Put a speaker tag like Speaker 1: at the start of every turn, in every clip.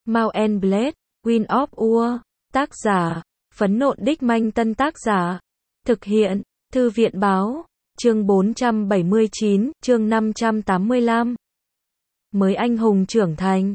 Speaker 1: Mount and Blade, Wind of War, tác giả, Phấn Nộn Đích Manh Tân tác giả, thực hiện, Thư viện Báo, chương 479, chương 585. Mới anh hùng trưởng thành,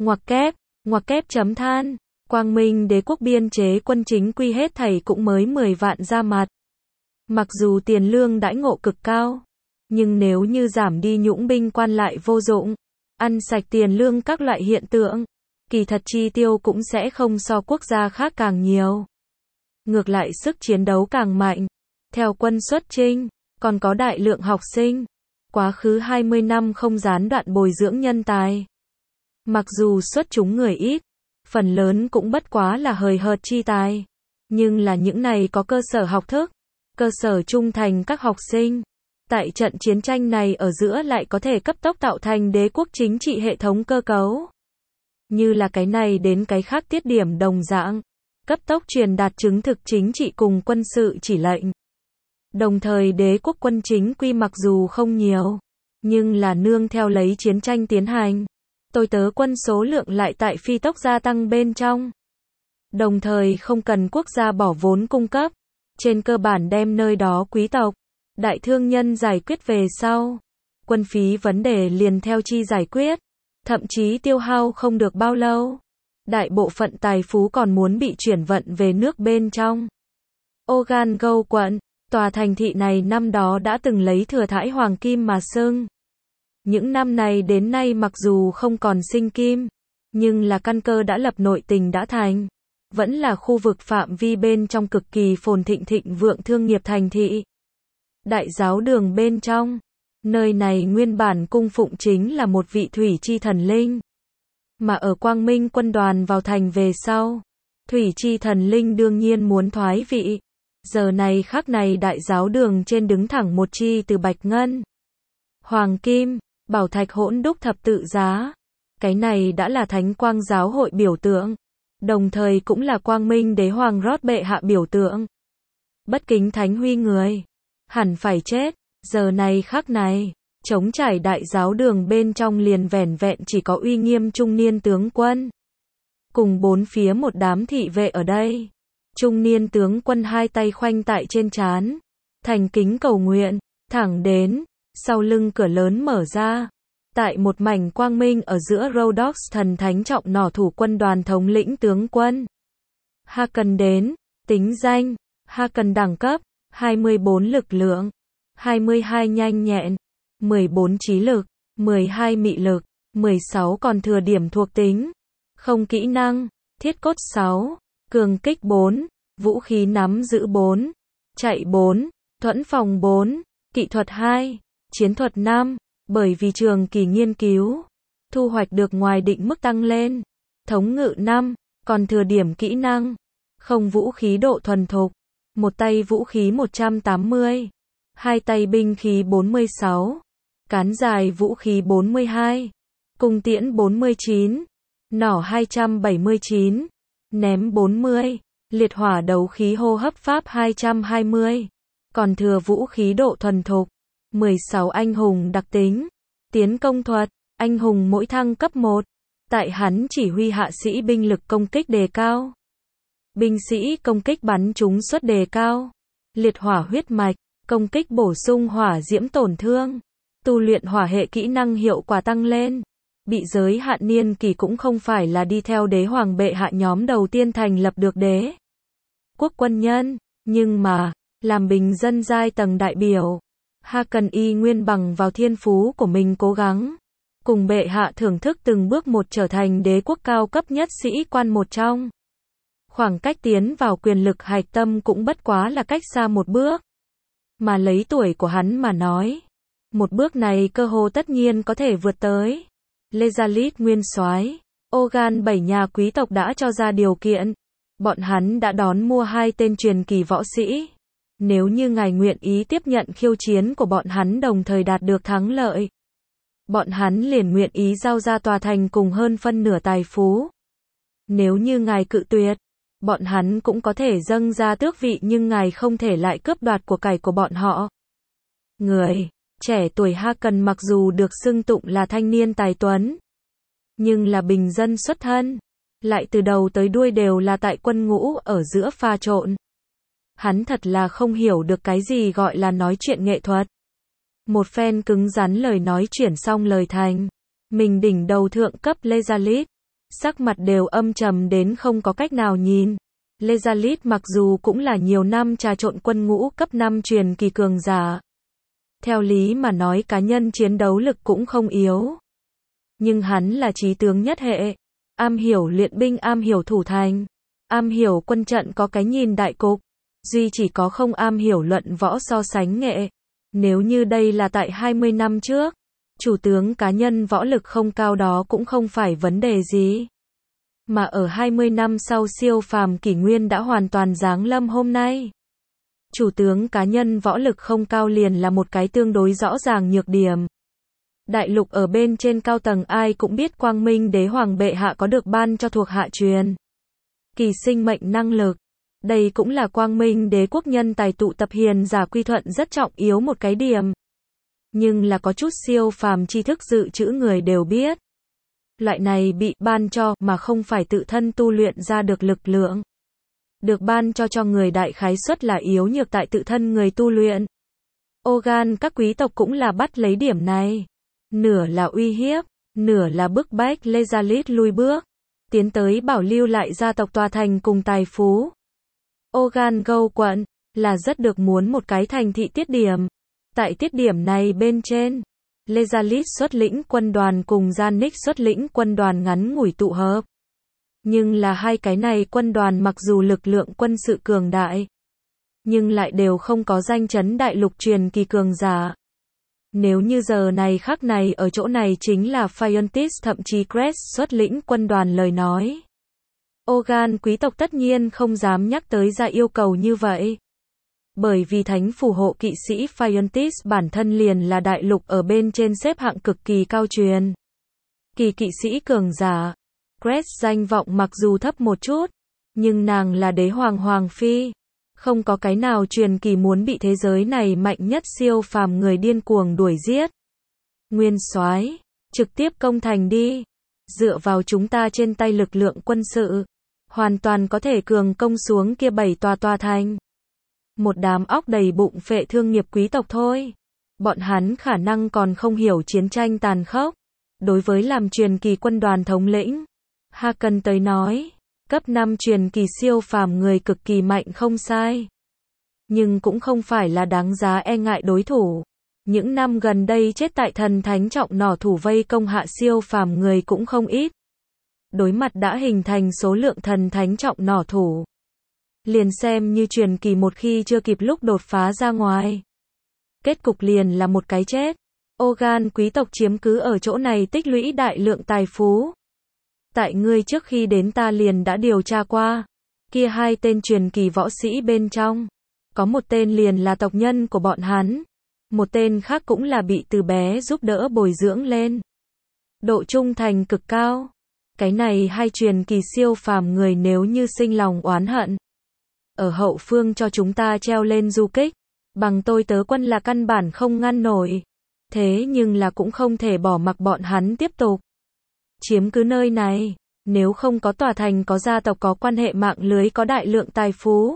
Speaker 1: ngoặc kép chấm than, Quang Minh Đế quốc biên chế quân chính quy hết thảy cũng mới 10 vạn ra mặt. Mặc dù tiền lương đãi ngộ cực cao, nhưng nếu như giảm đi nhũng binh quan lại vô dụng, ăn sạch tiền lương các loại hiện tượng, kỳ thật chi tiêu cũng sẽ không so quốc gia khác càng nhiều. Ngược lại sức chiến đấu càng mạnh. Theo quân xuất chinh, còn có đại lượng học sinh. Quá khứ 20 năm không gián đoạn bồi dưỡng nhân tài. Mặc dù xuất chúng người ít, phần lớn cũng bất quá là hời hợt chi tài. Nhưng là những này có cơ sở học thức, cơ sở trung thành các học sinh. Tại trận chiến tranh này ở giữa lại có thể cấp tốc tạo thành đế quốc chính trị hệ thống cơ cấu. Như là cái này đến cái khác tiết điểm đồng dạng. Cấp tốc truyền đạt chứng thực chính trị cùng quân sự chỉ lệnh. Đồng thời đế quốc quân chính quy mặc dù không nhiều, nhưng là nương theo lấy chiến tranh tiến hành. Tôi tớ quân số lượng lại tại phi tốc gia tăng bên trong. Đồng thời không cần quốc gia bỏ vốn cung cấp. Trên cơ bản đem nơi đó quý tộc, đại thương nhân giải quyết về sau. Quân phí vấn đề liền theo chi giải quyết. Thậm chí tiêu hao không được bao lâu. Đại bộ phận tài phú còn muốn bị chuyển vận về nước bên trong. Ogango quận, tòa thành thị này năm đó đã từng lấy thừa thãi hoàng kim mà xưng. Những năm này đến nay mặc dù không còn sinh kim, nhưng là căn cơ đã lập nội tình đã thành. Vẫn là khu vực phạm vi bên trong cực kỳ phồn thịnh thịnh vượng thương nghiệp thành thị. Đại giáo đường bên trong, nơi này nguyên bản cung phụng chính là một vị thủy chi thần linh. Mà ở Quang Minh quân đoàn vào thành về sau, thủy chi thần linh đương nhiên muốn thoái vị. Giờ này khắc này đại giáo đường trên đứng thẳng một chi từ bạch ngân, hoàng kim, bảo thạch hỗn đúc thập tự giá. Cái này đã là thánh quang giáo hội biểu tượng, đồng thời cũng là Quang Minh đế hoàng rót bệ hạ biểu tượng. Bất kính thánh huy người, hẳn phải chết. Giờ này khắc này, trống trải đại giáo đường bên trong liền vẻn vẹn chỉ có uy nghiêm trung niên tướng quân. Cùng bốn phía một đám thị vệ ở đây. Trung niên tướng quân hai tay khoanh tại trên trán, thành kính cầu nguyện, thẳng đến, sau lưng cửa lớn mở ra. Tại một mảnh quang minh ở giữa Rhodox thần thánh trọng nỏ thủ quân đoàn thống lĩnh tướng quân. Haakon đến, tính danh, Haakon đẳng cấp, 24 lực lượng, 22 nhanh nhẹn, 14 trí lực, 12 mị lực, 16 còn thừa điểm thuộc tính, không kỹ năng, thiết cốt 6, cường kích 4, vũ khí nắm giữ 4, chạy 4, thuẫn phòng 4, kỹ thuật 2, chiến thuật 5, bởi vì trường kỳ nghiên cứu, thu hoạch được ngoài định mức tăng lên, thống ngự 5, còn thừa điểm kỹ năng, không vũ khí độ thuần thục, một tay vũ khí 180, hai tay binh khí 46, cán dài vũ khí 42, cung tiễn 49, nỏ 279, ném 40, liệt hỏa đấu khí hô hấp pháp 220, còn thừa vũ khí độ thuần thục, 16 anh hùng đặc tính, tiến công thuật, anh hùng mỗi thăng cấp 1, tại hắn chỉ huy hạ sĩ binh lực công kích đề cao, binh sĩ công kích bắn trúng suất đề cao, liệt hỏa huyết mạch, công kích bổ sung hỏa diễm tổn thương, tu luyện hỏa hệ kỹ năng hiệu quả tăng lên. Bị giới hạn niên kỳ cũng không phải là đi theo đế hoàng bệ hạ nhóm đầu tiên thành lập được đế quốc quân nhân, nhưng mà, làm bình dân giai tầng đại biểu, Haakon y nguyên bằng vào thiên phú của mình cố gắng, cùng bệ hạ thưởng thức từng bước một trở thành đế quốc cao cấp nhất sĩ quan một trong. Khoảng cách tiến vào quyền lực hạch tâm cũng bất quá là cách xa một bước. Mà lấy tuổi của hắn mà nói, một bước này cơ hồ tất nhiên có thể vượt tới. Lezalit nguyên soái, Ogan 7 nhà quý tộc đã cho ra điều kiện. Bọn hắn đã đón mua 2 tên truyền kỳ võ sĩ. Nếu như ngài nguyện ý tiếp nhận khiêu chiến của bọn hắn đồng thời đạt được thắng lợi, bọn hắn liền nguyện ý giao ra tòa thành cùng hơn phân nửa tài phú. Nếu như ngài cự tuyệt, bọn hắn cũng có thể dâng ra tước vị nhưng ngài không thể lại cướp đoạt của cải của bọn họ. Người trẻ tuổi Haakon mặc dù được xưng tụng là thanh niên tài tuấn, nhưng là bình dân xuất thân, lại từ đầu tới đuôi đều là tại quân ngũ ở giữa pha trộn. Hắn thật là không hiểu được cái gì gọi là nói chuyện nghệ thuật. Một phen cứng rắn lời nói chuyển xong lời thành. Mình đỉnh đầu thượng cấp Lezalit. Sắc mặt đều âm trầm đến không có cách nào nhìn. Lezalit mặc dù cũng là nhiều năm trà trộn quân ngũ cấp 5 truyền kỳ cường giả. Theo lý mà nói cá nhân chiến đấu lực cũng không yếu. Nhưng hắn là chí tướng nhất hệ. Am hiểu luyện binh, am hiểu thủ thành. Am hiểu quân trận có cái nhìn đại cục. Duy chỉ có không am hiểu luận võ so sánh nghệ. Nếu như đây là tại 20 năm trước, chủ tướng cá nhân võ lực không cao đó cũng không phải vấn đề gì. Mà ở 20 năm sau siêu phàm kỷ nguyên đã hoàn toàn giáng lâm hôm nay. Chủ tướng cá nhân võ lực không cao liền là một cái tương đối rõ ràng nhược điểm. Đại lục ở bên trên cao tầng ai cũng biết Quang Minh Đế Hoàng bệ hạ có được ban cho thuộc hạ truyền kỳ sinh mệnh năng lực. Đây cũng là Quang Minh Đế quốc nhân tài tụ tập hiền giả quy thuận rất trọng yếu một cái điểm. Nhưng là có chút siêu phàm tri thức dự trữ người đều biết. Loại này bị ban cho mà không phải tự thân tu luyện ra được lực lượng. Được ban cho người đại khái suất là yếu nhược tại tự thân người tu luyện. Ogan các quý tộc cũng là bắt lấy điểm này. Nửa là uy hiếp, nửa là bức bách Lezalit lui bước. Tiến tới bảo lưu lại gia tộc tòa thành cùng tài phú. Ogan Gâu quận là rất được muốn một cái thành thị tiết điểm. Tại tiết điểm này bên trên, Lezalit xuất lĩnh quân đoàn cùng Janik xuất lĩnh quân đoàn ngắn ngủi tụ hợp. Nhưng là hai cái này quân đoàn mặc dù lực lượng quân sự cường đại, nhưng lại đều không có danh chấn đại lục truyền kỳ cường giả. Nếu như giờ này khắc này ở chỗ này chính là Fiontis thậm chí Crest xuất lĩnh quân đoàn lời nói. Ogan quý tộc tất nhiên không dám nhắc tới ra yêu cầu như vậy. Bởi vì thánh phù hộ kỵ sĩ Fiontis bản thân liền là đại lục ở bên trên xếp hạng cực kỳ cao truyền. Kỵ sĩ cường giả. Crest danh vọng mặc dù thấp một chút, nhưng nàng là đế hoàng hoàng phi. Không có cái nào truyền kỳ muốn bị thế giới này mạnh nhất siêu phàm người điên cuồng đuổi giết. Nguyên soái, trực tiếp công thành đi. Dựa vào chúng ta trên tay lực lượng quân sự, hoàn toàn có thể cường công xuống kia 7 tòa thành. Một đám óc đầy bụng phệ thương nghiệp quý tộc thôi. Bọn hắn khả năng còn không hiểu chiến tranh tàn khốc. Đối với làm truyền kỳ quân đoàn thống lĩnh, Haken tới nói, cấp 5 truyền kỳ siêu phàm người cực kỳ mạnh không sai. Nhưng cũng không phải là đáng giá e ngại đối thủ. Những năm gần đây chết tại thần thánh trọng nỏ thủ vây công hạ siêu phàm người cũng không ít. Đối mặt đã hình thành số lượng thần thánh trọng nỏ thủ. Liền xem như truyền kỳ một khi chưa kịp lúc đột phá ra ngoài. Kết cục liền là một cái chết. Ogan quý tộc chiếm cứ ở chỗ này tích lũy đại lượng tài phú. Tại ngươi trước khi đến ta liền đã điều tra qua. Kia hai tên truyền kỳ võ sĩ bên trong. Có một tên liền là tộc nhân của bọn hắn. Một tên khác cũng là bị từ bé giúp đỡ bồi dưỡng lên. Độ trung thành cực cao. Cái này hai truyền kỳ siêu phàm người nếu như sinh lòng oán hận. Ở hậu phương cho chúng ta treo lên du kích. Bằng tôi tớ quân là căn bản không ngăn nổi. Thế nhưng là cũng không thể bỏ mặc bọn hắn tiếp tục chiếm cứ nơi này. Nếu không có tòa thành có gia tộc có quan hệ mạng lưới có đại lượng tài phú.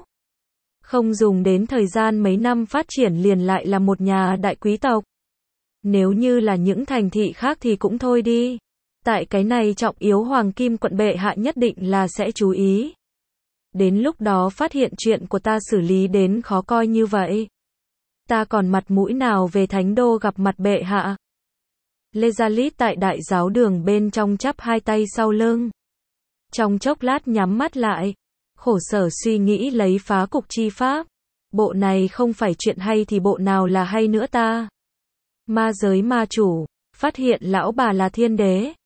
Speaker 1: Không dùng đến thời gian mấy năm phát triển liền lại là một nhà đại quý tộc. Nếu như là những thành thị khác thì cũng thôi đi. Tại cái này trọng yếu hoàng kim quận bệ hạ nhất định là sẽ chú ý. Đến lúc đó phát hiện chuyện của ta xử lý đến khó coi như vậy. Ta còn mặt mũi nào về thánh đô gặp mặt bệ hạ. Lezalit tại đại giáo đường bên trong chắp hai tay sau lưng. Trong chốc lát nhắm mắt lại. Khổ sở suy nghĩ lấy phá cục chi pháp. Bộ này không phải chuyện hay thì bộ nào là hay nữa ta. Ma giới ma chủ. Phát hiện lão bà là thiên đế.